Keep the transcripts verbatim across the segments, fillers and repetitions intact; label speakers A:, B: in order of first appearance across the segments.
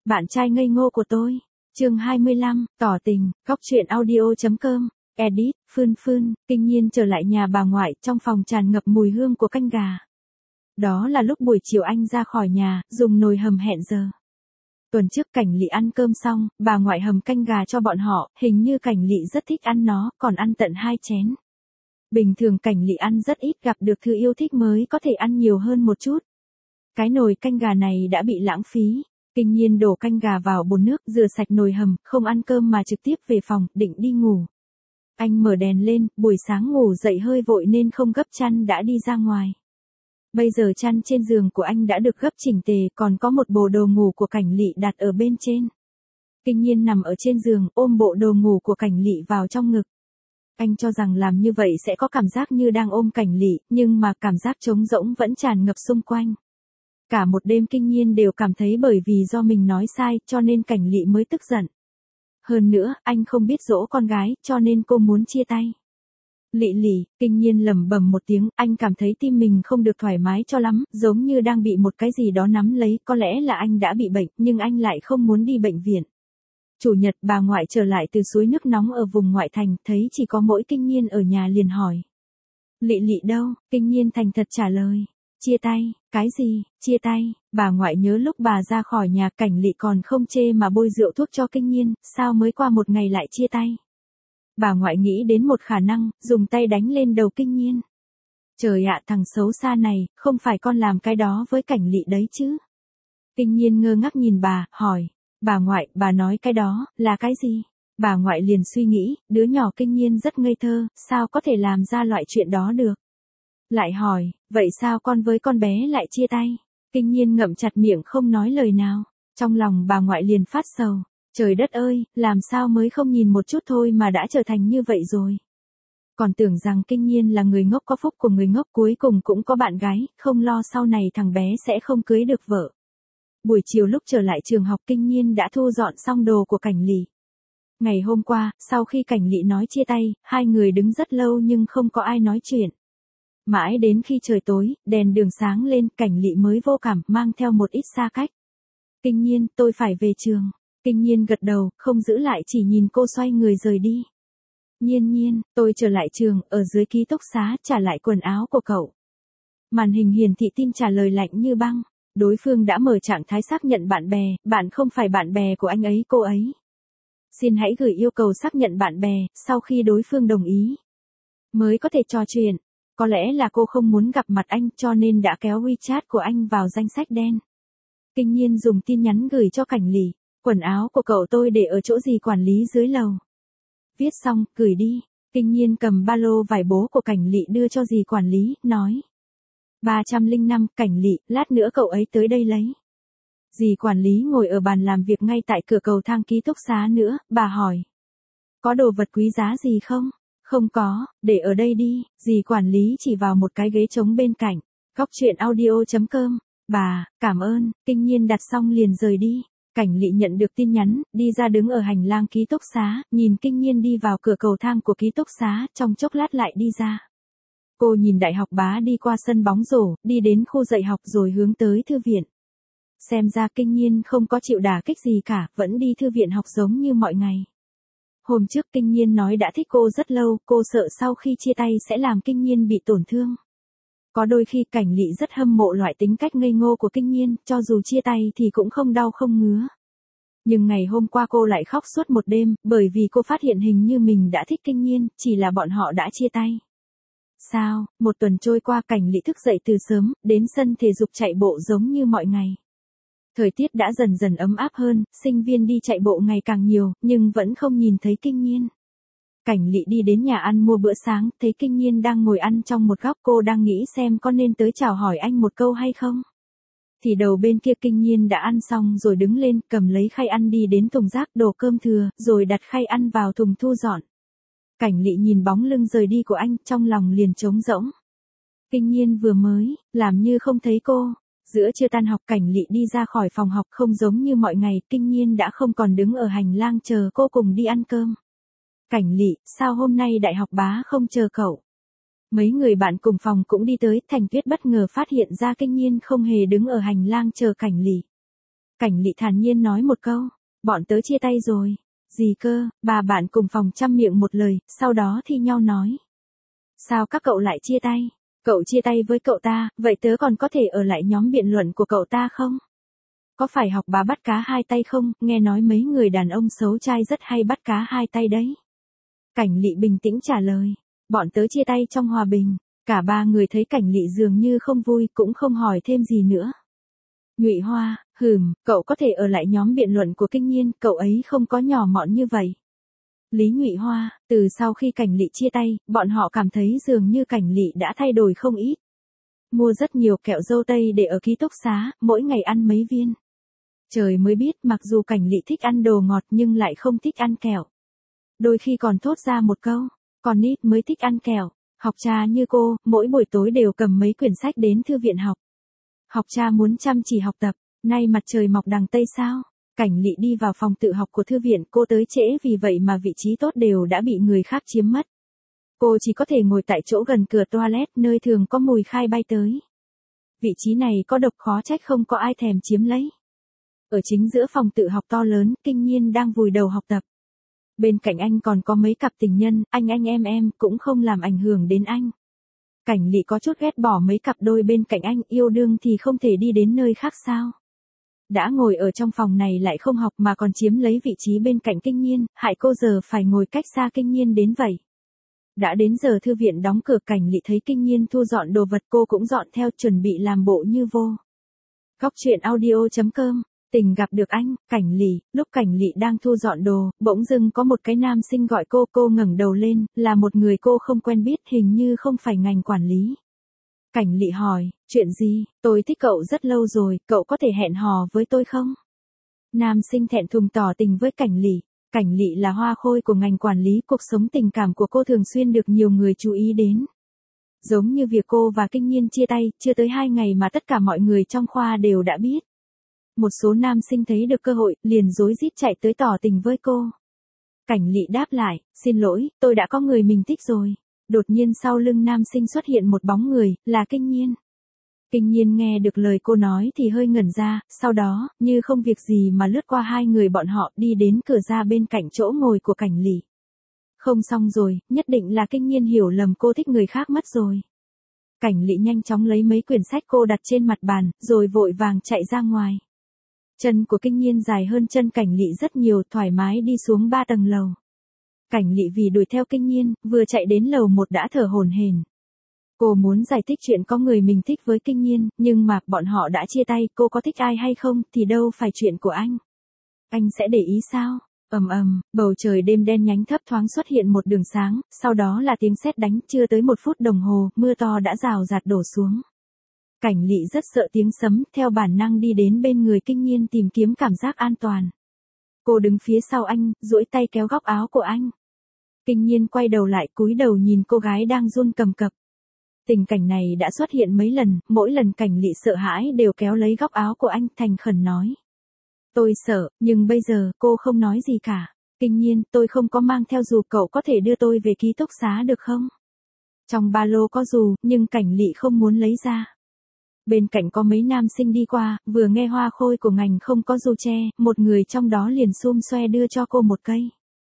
A: Bạn trai ngây ngô của tôi. Chương hai mươi lăm, tỏ tình, góc truyện audio.com. Edit, Phương Phương, Kinh Nhiên trở lại nhà bà ngoại, trong phòng tràn ngập mùi hương của canh gà. Đó là lúc buổi chiều anh ra khỏi nhà, dùng nồi hầm hẹn giờ. Tuần trước Cảnh Lị ăn cơm xong, bà ngoại hầm canh gà cho bọn họ, hình như Cảnh Lị rất thích ăn nó, còn ăn tận hai chén. Bình thường Cảnh Lị ăn rất ít, gặp được thứ yêu thích mới có thể ăn nhiều hơn một chút. Cái nồi canh gà này đã bị lãng phí. Kinh Nhiên đổ canh gà vào bồn nước, rửa sạch nồi hầm, không ăn cơm mà trực tiếp về phòng, định đi ngủ. Anh mở đèn lên, buổi sáng ngủ dậy hơi vội nên không gấp chăn đã đi ra ngoài. Bây giờ chăn trên giường của anh đã được gấp chỉnh tề, còn có một bộ đồ ngủ của Cảnh Lị đặt ở bên trên. Kinh Nhiên nằm ở trên giường, ôm bộ đồ ngủ của Cảnh Lị vào trong ngực. Anh cho rằng làm như vậy sẽ có cảm giác như đang ôm Cảnh Lị, nhưng mà cảm giác trống rỗng vẫn tràn ngập xung quanh. Cả một đêm Kinh Nhiên đều cảm thấy bởi vì do mình nói sai, cho nên Cảnh Lị mới tức giận. Hơn nữa, anh không biết dỗ con gái, cho nên cô muốn chia tay. Lị Lị, Kinh Nhiên lẩm bẩm một tiếng, anh cảm thấy tim mình không được thoải mái cho lắm, giống như đang bị một cái gì đó nắm lấy, có lẽ là anh đã bị bệnh, nhưng anh lại không muốn đi bệnh viện. Chủ nhật bà ngoại trở lại từ suối nước nóng ở vùng ngoại thành, thấy chỉ có mỗi Kinh Nhiên ở nhà liền hỏi. Lị Lị đâu? Kinh Nhiên thành thật trả lời. Chia tay, cái gì, chia tay, bà ngoại nhớ lúc bà ra khỏi nhà Cảnh Lị còn không chê mà bôi rượu thuốc cho Kinh Nhiên, sao mới qua một ngày lại chia tay. Bà ngoại nghĩ đến một khả năng, dùng tay đánh lên đầu Kinh Nhiên. Trời ạ, thằng xấu xa này, không phải con làm cái đó với Cảnh Lị đấy chứ. Kinh Nhiên ngơ ngác nhìn bà, hỏi, bà ngoại, bà nói cái đó, là cái gì? Bà ngoại liền suy nghĩ, đứa nhỏ Kinh Nhiên rất ngây thơ, sao có thể làm ra loại chuyện đó được? Lại hỏi, vậy sao con với con bé lại chia tay? Kinh Nhiên ngậm chặt miệng không nói lời nào. Trong lòng bà ngoại liền phát sầu. Trời đất ơi, làm sao mới không nhìn một chút thôi mà đã trở thành như vậy rồi. Còn tưởng rằng Kinh Nhiên là người ngốc có phúc của người ngốc, cuối cùng cũng có bạn gái, không lo sau này thằng bé sẽ không cưới được vợ. Buổi chiều lúc trở lại trường học Kinh Nhiên đã thu dọn xong đồ của Cảnh Lị. Ngày hôm qua, sau khi Cảnh Lị nói chia tay, hai người đứng rất lâu nhưng không có ai nói chuyện. Mãi đến khi trời tối, đèn đường sáng lên, Cảnh Lị mới vô cảm, mang theo một ít xa cách. Kinh Nhiên, tôi phải về trường. Kinh Nhiên gật đầu, không giữ lại, chỉ nhìn cô xoay người rời đi. Nhiên Nhiên, tôi trở lại trường, ở dưới ký túc xá, trả lại quần áo của cậu. Màn hình hiển thị tin trả lời lạnh như băng. Đối phương đã mở trạng thái xác nhận bạn bè, bạn không phải bạn bè của anh ấy cô ấy. Xin hãy gửi yêu cầu xác nhận bạn bè, sau khi đối phương đồng ý mới có thể trò chuyện. Có lẽ là cô không muốn gặp mặt anh cho nên đã kéo WeChat của anh vào danh sách đen. Kinh Nhiên dùng tin nhắn gửi cho Cảnh Lị. Quần áo của cậu tôi để ở chỗ dì quản lý dưới lầu. Viết xong, gửi đi. Kinh Nhiên cầm ba lô vải bố của Cảnh Lị đưa cho dì quản lý, nói. ba trăm lẻ năm, Cảnh Lị, lát nữa cậu ấy tới đây lấy. Dì quản lý ngồi ở bàn làm việc ngay tại cửa cầu thang ký túc xá nữa, bà hỏi. Có đồ vật quý giá gì không? Không có, để ở đây đi, dì quản lý chỉ vào một cái ghế trống bên cạnh. Góc truyện audio.com. Bà, cảm ơn, Kinh Nhiên đặt xong liền rời đi. Cảnh Lị nhận được tin nhắn, đi ra đứng ở hành lang ký túc xá, nhìn Kinh Nhiên đi vào cửa cầu thang của ký túc xá, trong chốc lát lại đi ra. Cô nhìn Đại học Bá đi qua sân bóng rổ, đi đến khu dạy học rồi hướng tới thư viện. Xem ra Kinh Nhiên không có chịu đả kích gì cả, vẫn đi thư viện học giống như mọi ngày. Hôm trước Kinh Nhiên nói đã thích cô rất lâu, cô sợ sau khi chia tay sẽ làm Kinh Nhiên bị tổn thương. Có đôi khi Cảnh Lị rất hâm mộ loại tính cách ngây ngô của Kinh Nhiên, cho dù chia tay thì cũng không đau không ngứa. Nhưng ngày hôm qua cô lại khóc suốt một đêm, bởi vì cô phát hiện hình như mình đã thích Kinh Nhiên, chỉ là bọn họ đã chia tay. Sao, một tuần trôi qua Cảnh Lị thức dậy từ sớm, đến sân thể dục chạy bộ giống như mọi ngày. Thời tiết đã dần dần ấm áp hơn, sinh viên đi chạy bộ ngày càng nhiều, nhưng vẫn không nhìn thấy Kinh Nhiên. Cảnh Lị đi đến nhà ăn mua bữa sáng, thấy Kinh Nhiên đang ngồi ăn trong một góc, cô đang nghĩ xem có nên tới chào hỏi anh một câu hay không. Thì đầu bên kia Kinh Nhiên đã ăn xong rồi đứng lên, cầm lấy khay ăn đi đến thùng rác đổ cơm thừa, rồi đặt khay ăn vào thùng thu dọn. Cảnh Lị nhìn bóng lưng rời đi của anh, trong lòng liền trống rỗng. Kinh Nhiên vừa mới, làm như không thấy cô. Giữa trưa tan học Cảnh Lị đi ra khỏi phòng học, không giống như mọi ngày, Kinh Nhiên đã không còn đứng ở hành lang chờ cô cùng đi ăn cơm. Cảnh Lị, sao hôm nay Đại học Bá không chờ cậu? Mấy người bạn cùng phòng cũng đi tới, Thành Tuyết bất ngờ phát hiện ra Kinh Nhiên không hề đứng ở hành lang chờ Cảnh Lị. Cảnh Lị thản nhiên nói một câu, bọn tớ chia tay rồi. Gì cơ? Bà bạn cùng phòng chăm miệng một lời, sau đó thi nhau nói. Sao các cậu lại chia tay? Cậu chia tay với cậu ta, vậy tớ còn có thể ở lại nhóm biện luận của cậu ta không? Có phải học bà bắt cá hai tay không? Nghe nói mấy người đàn ông xấu trai rất hay bắt cá hai tay đấy. Cảnh Lị bình tĩnh trả lời, bọn tớ chia tay trong hòa bình. Cả ba người thấy Cảnh Lị dường như không vui, cũng không hỏi thêm gì nữa. Nhụy Hoa, hừm, cậu có thể ở lại nhóm biện luận của Kinh Nhiên, cậu ấy không có nhỏ mọn như vậy. Lý Nhụy Hoa, từ sau khi Cảnh Lị chia tay, bọn họ cảm thấy dường như Cảnh Lị đã thay đổi không ít. Mua rất nhiều kẹo dâu tây để ở ký túc xá, mỗi ngày ăn mấy viên. Trời mới biết, mặc dù Cảnh Lị thích ăn đồ ngọt nhưng lại không thích ăn kẹo. Đôi khi còn thốt ra một câu, còn nít mới thích ăn kẹo. Học trà như cô, mỗi buổi tối đều cầm mấy quyển sách đến thư viện học. Học trà muốn chăm chỉ học tập, nay mặt trời mọc đằng Tây sao? Cảnh Lị đi vào phòng tự học của thư viện, cô tới trễ vì vậy mà vị trí tốt đều đã bị người khác chiếm mất. Cô chỉ có thể ngồi tại chỗ gần cửa toilet, nơi thường có mùi khai bay tới. Vị trí này có độc, khó trách không có ai thèm chiếm lấy. Ở chính giữa phòng tự học to lớn, Kinh Nhiên đang vùi đầu học tập. Bên cạnh anh còn có mấy cặp tình nhân, anh anh em em, cũng không làm ảnh hưởng đến anh. Cảnh Lị có chút ghét bỏ mấy cặp đôi bên cạnh anh, yêu đương thì không thể đi đến nơi khác sao? Đã ngồi ở trong phòng này lại không học mà còn chiếm lấy vị trí bên cạnh Kinh Nhiên, hại cô giờ phải ngồi cách xa Kinh Nhiên đến vậy. Đã đến giờ thư viện đóng cửa, Cảnh Lị thấy Kinh Nhiên thu dọn đồ vật, cô cũng dọn theo, chuẩn bị làm bộ như vô. Góc truyện audio chấm com, tình gặp được anh, Cảnh Lị. Lúc Cảnh Lị đang thu dọn đồ, bỗng dưng có một cái nam sinh gọi cô, cô ngẩng đầu lên, là một người cô không quen biết, hình như không phải ngành quản lý. Cảnh Lị hỏi, chuyện gì? Tôi thích cậu rất lâu rồi, cậu có thể hẹn hò với tôi không? Nam sinh thẹn thùng tỏ tình với Cảnh Lị. Cảnh Lị là hoa khôi của ngành quản lý, cuộc sống tình cảm của cô thường xuyên được nhiều người chú ý đến. Giống như việc cô và Kinh Nhiên chia tay, chưa tới hai ngày mà tất cả mọi người trong khoa đều đã biết. Một số nam sinh thấy được cơ hội, liền rối rít chạy tới tỏ tình với cô. Cảnh Lị đáp lại, xin lỗi, tôi đã có người mình thích rồi. Đột nhiên sau lưng nam sinh xuất hiện một bóng người, là Kinh Nhiên. Kinh Nhiên nghe được lời cô nói thì hơi ngẩn ra, sau đó, như không việc gì mà lướt qua hai người bọn họ, đi đến cửa ra bên cạnh chỗ ngồi của Cảnh Lị. Không xong rồi, nhất định là Kinh Nhiên hiểu lầm cô thích người khác mất rồi. Cảnh Lị nhanh chóng lấy mấy quyển sách cô đặt trên mặt bàn, rồi vội vàng chạy ra ngoài. Chân của Kinh Nhiên dài hơn chân Cảnh Lị rất nhiều, thoải mái đi xuống ba tầng lầu. Cảnh Lị vì đuổi theo Kinh Nhiên, vừa chạy đến lầu một đã thở hổn hển. Cô muốn giải thích chuyện có người mình thích với Kinh Nhiên, nhưng mà bọn họ đã chia tay, cô có thích ai hay không thì đâu phải chuyện của anh. Anh sẽ để ý sao? Ầm ầm, bầu trời đêm đen nhánh thấp thoáng xuất hiện một đường sáng, sau đó là tiếng sét đánh, chưa tới một phút đồng hồ, mưa to đã rào rạt đổ xuống. Cảnh Lị rất sợ tiếng sấm, theo bản năng đi đến bên người Kinh Nhiên tìm kiếm cảm giác an toàn. Cô đứng phía sau anh, duỗi tay kéo góc áo của anh. Kinh Nhiên quay đầu lại, cúi đầu nhìn cô gái đang run cầm cập. Tình cảnh này đã xuất hiện mấy lần, mỗi lần Cảnh Lị sợ hãi đều kéo lấy góc áo của anh, thành khẩn nói. Tôi sợ, nhưng bây giờ, cô không nói gì cả. Kinh Nhiên, tôi không có mang theo dù, cậu có thể đưa tôi về ký túc xá được không? Trong ba lô có dù, nhưng Cảnh Lị không muốn lấy ra. Bên cạnh có mấy nam sinh đi qua, vừa nghe hoa khôi của ngành không có dù che, một người trong đó liền xum xoe đưa cho cô một cây.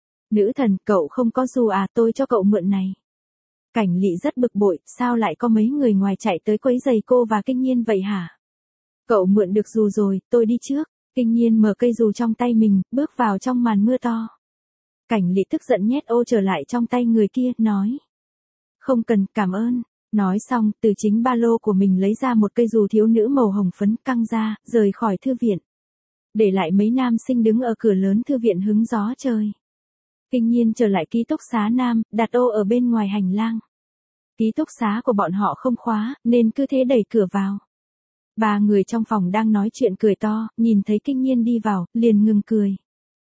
A: Nữ thần, cậu không có dù à, tôi cho cậu mượn này. Cảnh Lị rất bực bội, sao lại có mấy người ngoài chạy tới quấy giày cô và Kinh Nhiên vậy hả? Cậu mượn được dù rồi, tôi đi trước. Kinh Nhiên mở cây dù trong tay mình, bước vào trong màn mưa to. Cảnh Lị tức giận nhét ô trở lại trong tay người kia, nói. Không cần, cảm ơn. Nói xong, từ chính ba lô của mình lấy ra một cây dù thiếu nữ màu hồng phấn, căng ra, rời khỏi thư viện. Để lại mấy nam sinh đứng ở cửa lớn thư viện hứng gió trời. Kinh Nhiên trở lại ký túc xá nam, đặt ô ở bên ngoài hành lang. Ký túc xá của bọn họ không khóa, nên cứ thế đẩy cửa vào. Ba người trong phòng đang nói chuyện cười to, nhìn thấy Kinh Nhiên đi vào, liền ngừng cười.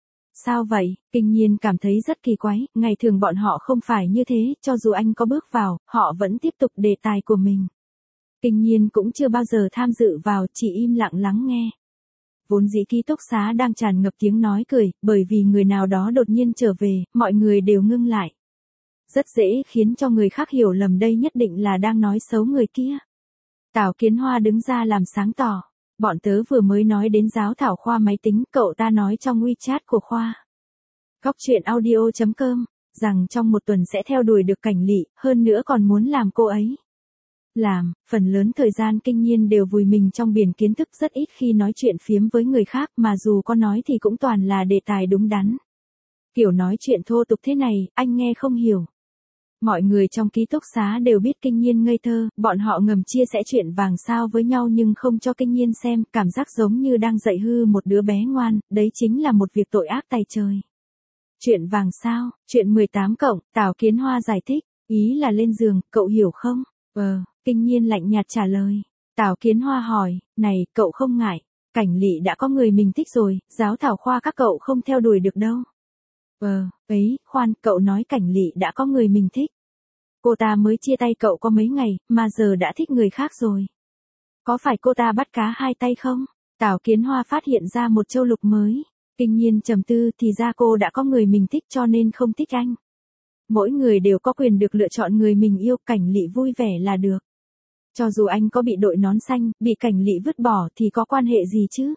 A: Sao vậy? Kinh Nhiên cảm thấy rất kỳ quái, ngày thường bọn họ không phải như thế, cho dù anh có bước vào, họ vẫn tiếp tục đề tài của mình. Kinh Nhiên cũng chưa bao giờ tham dự vào, chỉ im lặng lắng nghe. Vốn dĩ ký túc xá đang tràn ngập tiếng nói cười, bởi vì người nào đó đột nhiên trở về, mọi người đều ngưng lại. Rất dễ khiến cho người khác hiểu lầm đây nhất định là đang nói xấu người kia. Tào Kiến Hoa đứng ra làm sáng tỏ. Bọn tớ vừa mới nói đến giáo thảo Khoa máy tính, cậu ta nói trong WeChat của Khoa. Góc truyện audio chấm com, rằng trong một tuần sẽ theo đuổi được Cảnh Lị, hơn nữa còn muốn làm cô ấy. Làm, phần lớn thời gian Kinh Nhiên đều vùi mình trong biển kiến thức, rất ít khi nói chuyện phiếm với người khác, mà dù có nói thì cũng toàn là đề tài đúng đắn. Kiểu nói chuyện thô tục thế này, anh nghe không hiểu. Mọi người trong ký túc xá đều biết Kinh Nhiên ngây thơ, bọn họ ngầm chia sẻ chuyện vàng sao với nhau nhưng không cho Kinh Nhiên xem, cảm giác giống như đang dạy hư một đứa bé ngoan, đấy chính là một việc tội ác tày trời. Chuyện vàng sao, chuyện mười tám cộng, Tào Kiến Hoa giải thích, ý là lên giường, cậu hiểu không? Ờ, Kinh Nhiên lạnh nhạt trả lời. Tào Kiến Hoa hỏi, này, cậu không ngại, Cảnh Lị đã có người mình thích rồi, giáo thảo Khoa các cậu không theo đuổi được đâu. Ờ, ấy, khoan, cậu nói Cảnh Lị đã có người mình thích. Cô ta mới chia tay cậu có mấy ngày, mà giờ đã thích người khác rồi. Có phải cô ta bắt cá hai tay không? Tào Kiến Hoa phát hiện ra một châu lục mới. Kinh Nhiên trầm tư, thì ra cô đã có người mình thích cho nên không thích anh. Mỗi người đều có quyền được lựa chọn người mình yêu, Cảnh Lị vui vẻ là được. Cho dù anh có bị đội nón xanh, bị Cảnh Lị vứt bỏ thì có quan hệ gì chứ?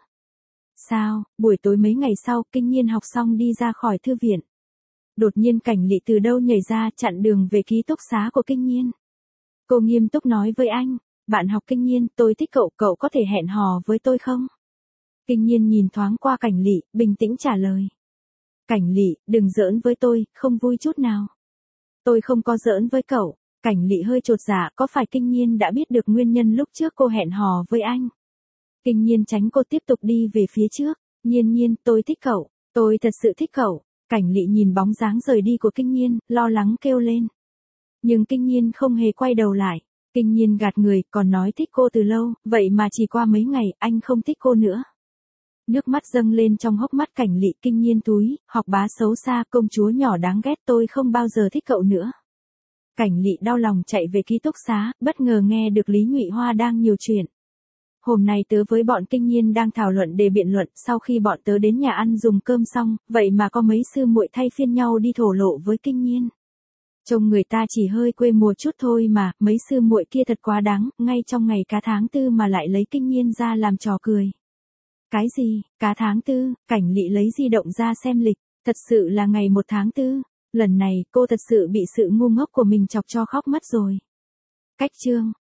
A: Sao, buổi tối mấy ngày sau, Kinh Nhiên học xong đi ra khỏi thư viện. Đột nhiên Cảnh Lị từ đâu nhảy ra, chặn đường về ký túc xá của Kinh Nhiên. Cô nghiêm túc nói với anh, bạn học Kinh Nhiên, tôi thích cậu, cậu có thể hẹn hò với tôi không? Kinh Nhiên nhìn thoáng qua Cảnh Lị, bình tĩnh trả lời. Cảnh Lị, đừng giỡn với tôi, không vui chút nào. Tôi không có giỡn với cậu. Cảnh Lị hơi chột dạ, có phải Kinh Nhiên đã biết được nguyên nhân lúc trước cô hẹn hò với anh? Kinh Nhiên tránh cô tiếp tục đi về phía trước. Nhiên Nhiên, tôi thích cậu, tôi thật sự thích cậu. Cảnh Lị nhìn bóng dáng rời đi của Kinh Nhiên, lo lắng kêu lên. Nhưng Kinh Nhiên không hề quay đầu lại. Kinh Nhiên gạt người, còn nói thích cô từ lâu, vậy mà chỉ qua mấy ngày, anh không thích cô nữa. Nước mắt dâng lên trong hốc mắt Cảnh Lị. Kinh Nhiên túi, học bá xấu xa, công chúa nhỏ đáng ghét, tôi không bao giờ thích cậu nữa. Cảnh Lị đau lòng chạy về ký túc xá, bất ngờ nghe được Lý Nhụy Hoa đang nhiều chuyện. Hôm nay tớ với bọn Kinh Nhiên đang thảo luận đề biện luận, sau khi bọn tớ đến nhà ăn dùng cơm xong, vậy mà có mấy sư muội thay phiên nhau đi thổ lộ với Kinh Nhiên. Trông người ta chỉ hơi quê mùa chút thôi mà, mấy sư muội kia thật quá đáng, ngay trong ngày cá tháng tư mà lại lấy Kinh Nhiên ra làm trò cười. Cái gì, cá tháng tư, Cảnh Lị lấy di động ra xem lịch, thật sự là ngày một tháng tư. Lần này, cô thật sự bị sự ngu ngốc của mình chọc cho khóc mất rồi. Cách chương.